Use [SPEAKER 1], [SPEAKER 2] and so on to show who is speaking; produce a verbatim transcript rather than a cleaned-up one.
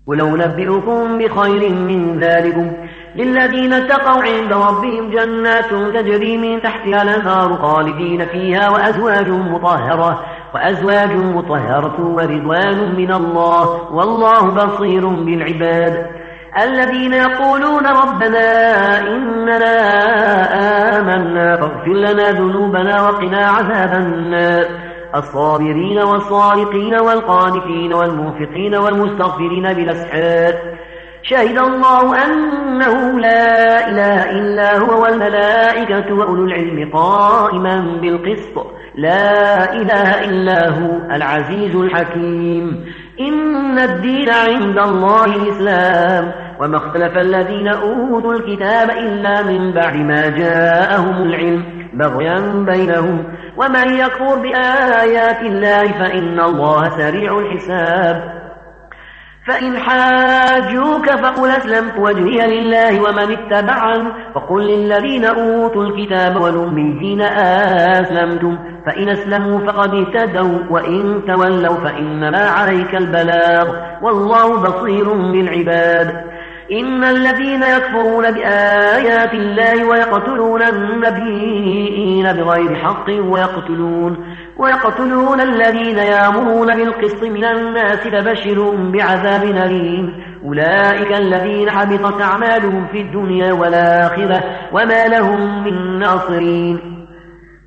[SPEAKER 1] قل أنبئكم بخير من ذلكم للذين اتقوا عند ربهم جنات تجري من تحتها الأنهار خالدين فيها وأزواج مطهرة وأزواج مطهرة ورضوان من الله والله بصير بالعباد الذين يقولون ربنا إننا آمنا فاغفر لنا ذنوبنا وقنا عذاب النار الصابرين والصادقين والقانتين والمنفقين والمستغفرين بالأسحار شهد الله أنه لا إله إلا هو والملائكة وأولو العلم قائما بالقسط لا إله إلا هو العزيز الحكيم إن الدين عند الله الإسلام وما اختلف الذين أوتوا الكتاب إلا من بعد ما جاءهم العلم بغيا بينهم ومن يكفر بآيات الله فإن الله سريع الحساب فإن حاجوك فقل أسلمت وجهي لله ومن اتبعني وقل للذين أوتوا الكتاب والأميين أسلمتم فإن أسلموا فقد اهتدوا وإن تولوا فإنما عليك البلاغ والله بصير بالعباد إن الذين يكفرون بآيات الله ويقتلون النبيين بغير حق ويقتلون ويقتلون الذين يأمرون بالقسط من الناس فبشرهم بعذاب أليم أولئك الذين حبطت أعمالهم في الدنيا والآخرة وما لهم من ناصرين